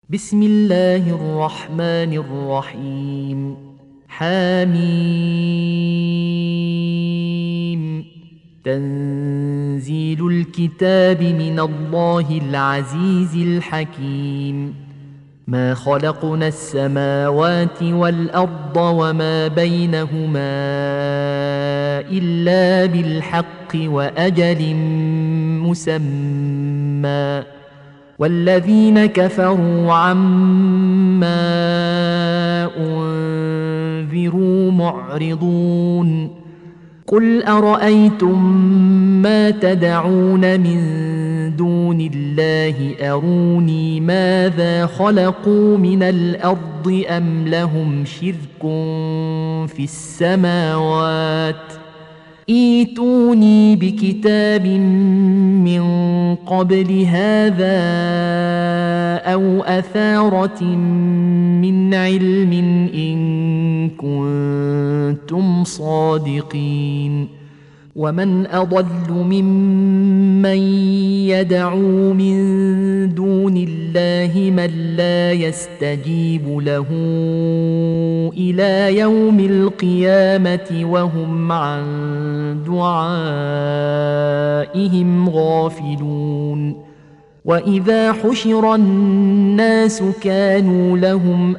بسم الله الرحمن الرحيم. حميم. تنزيل الكتاب من الله العزيز الحكيم. ما خلقنا السماوات والأرض وما بينهما إلا بالحق وأجل مسمى، والذين كفروا عما أنذروا معرضون. قل أرأيتم ما تدعون من دون الله أروني ماذا خلقوا من الأرض أم لهم شرك في السماوات؟ إيتوني بكتاب من قبل هذا أو أثارة من علم إن كنتم صادقين. ومن أضل ممن يدعو من دون الله من لا يستجيب له إلى يوم القيامة وهم عن دعائهم غافلون. وإذا حشر الناس كانوا لهم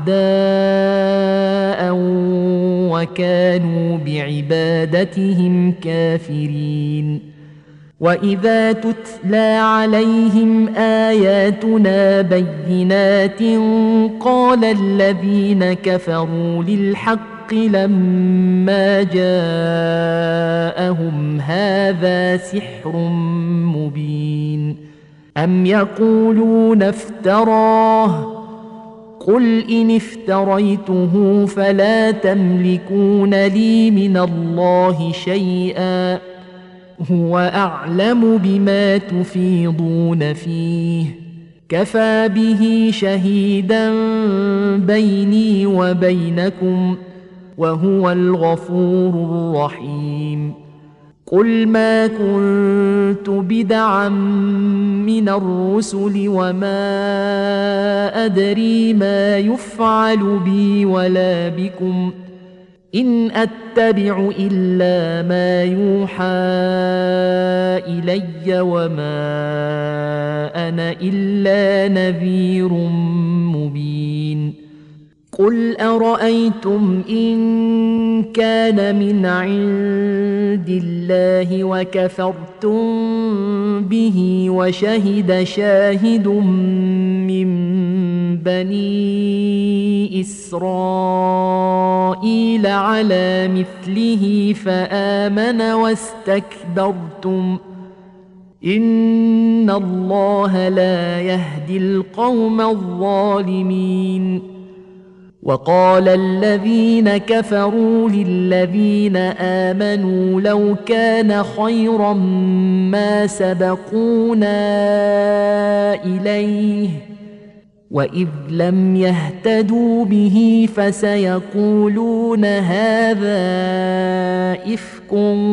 أعداء وكانوا بعبادتهم كافرين. وإذا تتلى عليهم آياتنا بينات قال الذين كفروا للحق لما جاءهم هذا سحر مبين. أم يقولون افتراه؟ قل إن افتريته فلا تملكون لي من الله شيئا، هو أعلم بما تفيضون فيه، كفى به شهيدا بيني وبينكم، وهو الغفور الرحيم. قل ما كنت بدعا من الرسل وما أدري ما يفعل بي ولا بكم، إن أتبع إلا ما يوحى إلي وما أنا إلا نذير مبين. قل أرأيتم إن كان من عند الله وكفرتم به وشهد شاهد من بني إسرائيل على مثله فآمن واستكبرتم، إن الله لا يهدي القوم الظالمين. وقال الذين كفروا للذين آمنوا لو كان خيرا ما سبقونا إليه، وإذ لم يهتدوا به فسيقولون هذا إفك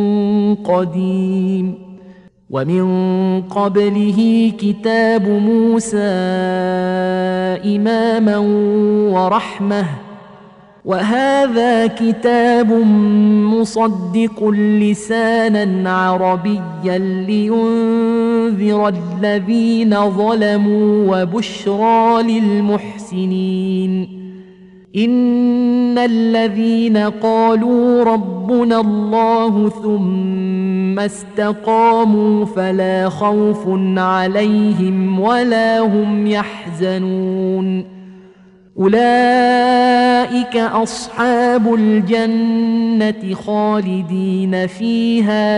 قديم. ومن قبله كتاب موسى إماما ورحمة، وهذا كتاب مصدق لسانا عربيا لينذر الذين ظلموا وبشرى للمحسنين. إن الذين قالوا ربنا الله ثم استقاموا فلا خوف عليهم ولا هم يحزنون، أولئك أصحاب الجنة خالدين فيها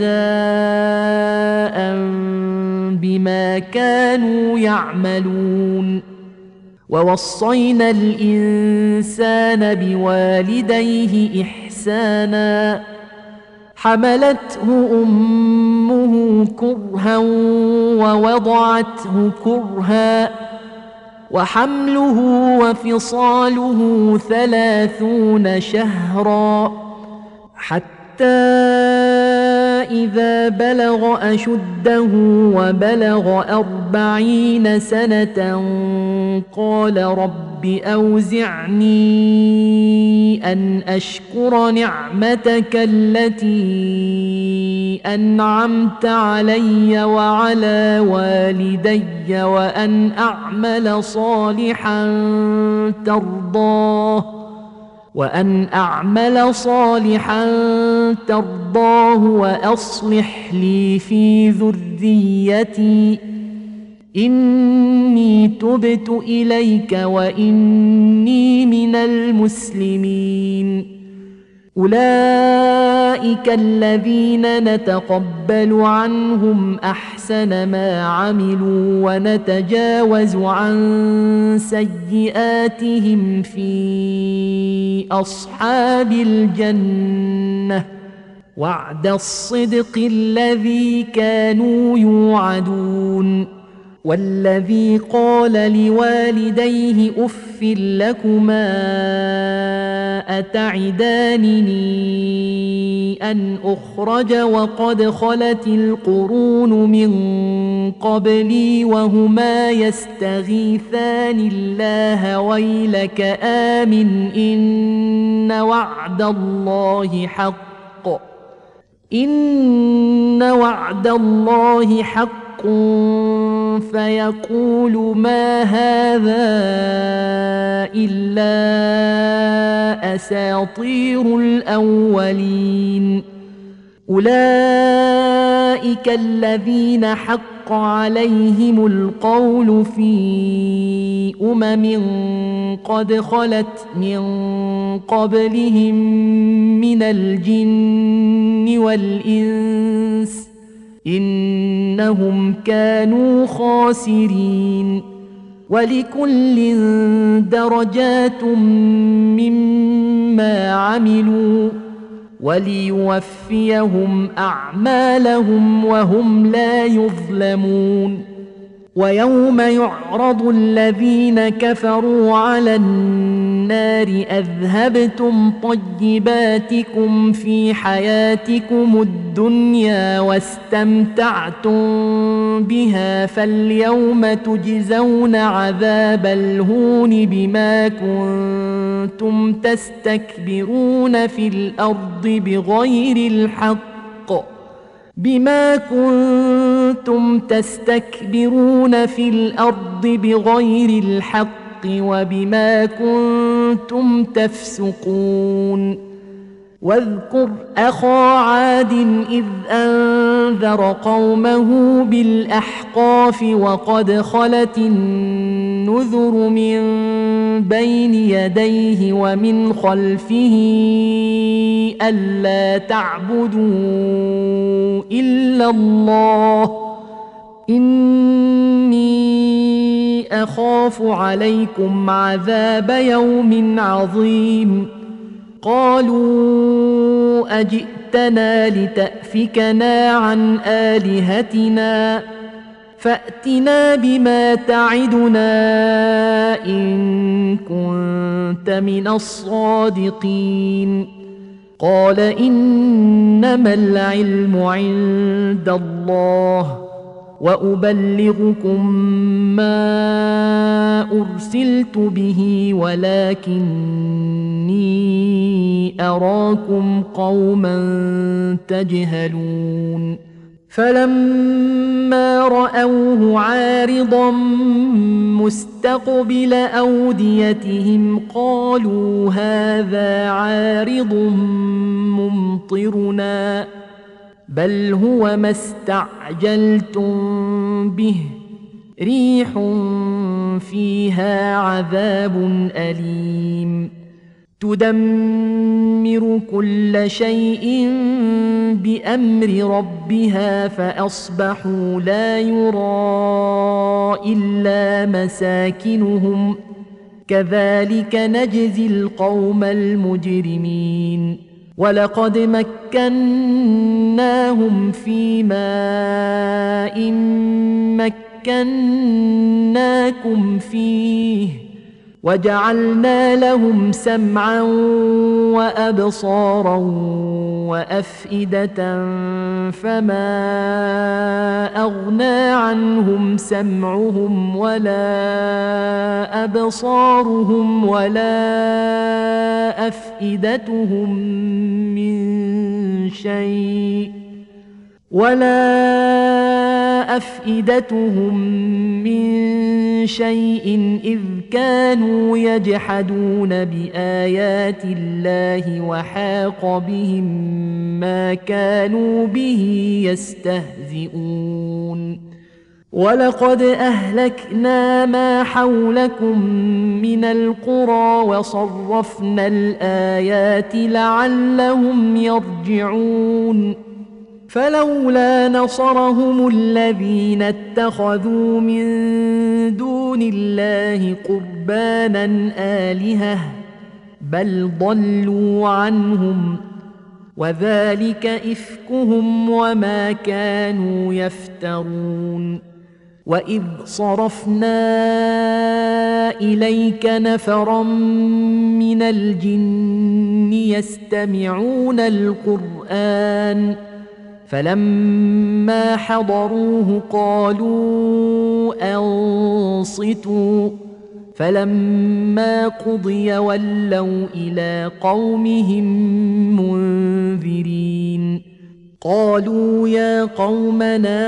جزاء بما كانوا يعملون. ووصينا الإنسان بوالديه إحسانا، حملته أمه كرها ووضعته كرها، وحمله وفصاله 30 شهرا، حتى إذا بلغ أشده وبلغ 40 سنة قال رب أوزعني أن أشكر نعمتك التي أنعمت علي وعلى والدي وأن أعمل صالحا ترضاه وأصلح لي في ذريتي إني تبت إليك وإني من المسلمين. أولئك الذين نتقبل عنهم أحسن ما عملوا ونتجاوز عن سيئاتهم في أصحاب الجنة وعد الصدق الذي كانوا يوعدون. والذي قال لوالديه أف لكما أتعدانني أن أخرج وقد خلت القرون من قبلي وهما يستغيثان الله ويلك آمن إن وعد الله حق فيقول ما هذا إلا أساطير الأولين. أولئك الذين حق عليهم القول في قد خلت من قبلهم من الجن والإنس إنهم كانوا خاسرين. ولكل درجات مما عملوا وليوفيهم أعمالهم وهم لا يظلمون. ويوم يعرض الذين كفروا على النار أذهبتم طيباتكم في حياتكم الدنيا واستمتعتم بها فاليوم تجزون عذاب الهون بما كنتم تستكبرون في الأرض بغير الحق وبما كنتم تفسقون. واذكر أخا عاد إذ أنذر قومه بالأحقاف وقد خلت النذر من بين يديه ومن خلفه ألا تعبدوا إلا الله إني أخاف عليكم عذاب يوم عظيم. قالوا أجئتنا لتأفكنا عن آلهتنا فأتنا بما تعدنا إن كنت من الصادقين. قال إنما العلم عند الله وأبلغكم ما أرسلت به ولكني أراكم قوما تجهلون. فلما رأوه عارضا مستقبل أوديتهم قالوا هذا عارض ممطرنا بل هو ما استعجلتم به ريح فيها عذاب أليم تدمر كل شيء بأمر ربها فأصبحوا لا يرى إلا مساكنهم كذلك نجزي القوم المجرمين. ولقد مكناهم في ماء مكناكم فيه وجعلنا لهم سمعا وأبصارا وأفئدة فما أغنى عنهم سمعهم ولا أبصارهم ولا أفئدتهم من شيء إذ كانوا يجحدون بآيات الله وحاق بهم ما كانوا به يستهزئون ولقد أهلكنا ما حولكم من القرى وصرفنا الآيات لعلهم يرجعون فلولا نصرهم الذين اتخذوا من دون الله قربانا آلهة بل ضلوا عنهم وذلك إفكهم وما كانوا يفترون وإذ صرفنا إليك نفرا من الجن يستمعون القرآن فلما حضروه قالوا أنصتوا فلما قضي ولوا إلى قومهم منذرين قالوا يا قومنا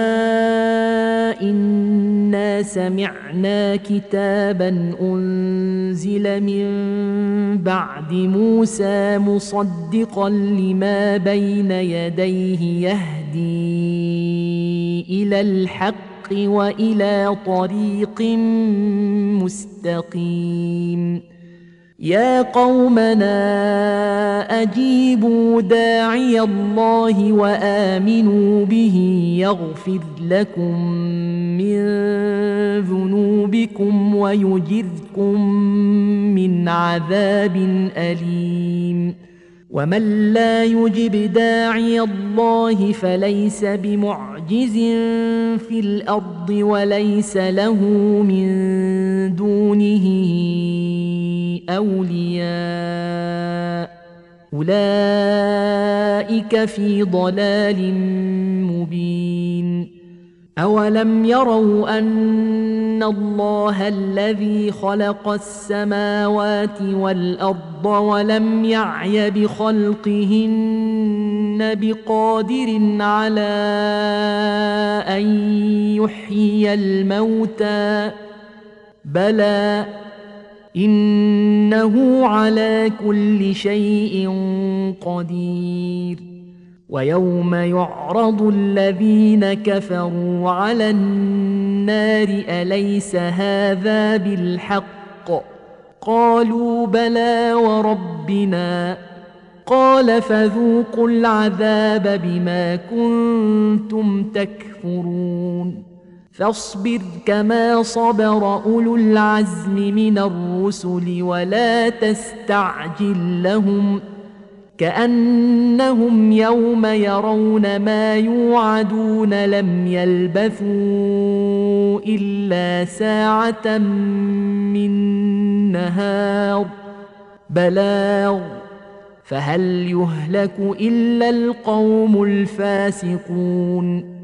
إنا سمعنا كتابا أنزل من بعد موسى مصدقا لما بين يديه يهدي إلى الحق وإلى طريق مستقيم يا قومنا أجيبوا داعي الله وآمنوا به يغفر لكم من ذنوبكم ويجركم من عذاب أليم ومن لا يجب داعي الله فليس بمعجز في الأرض وليس له من دونه أولياء أولئك في ضلال مبين أولم يروا أن الله الذي خلق السماوات والأرض ولم يعي بخلقهن بقادر على أن يحيي الموتى بلى إنه على كل شيء قدير ويوم يعرض الذين كفروا على النار أليس هذا بالحق قالوا بلى وربنا قال فذوقوا العذاب بما كنتم تكفرون فاصبر كما صبر أولو العزم من الرسل ولا تستعجل لهم كأنهم يوم يرون ما يوعدون لم يلبثوا إلا ساعة من نهار بلاغ فهل يهلك إلا القوم الفاسقون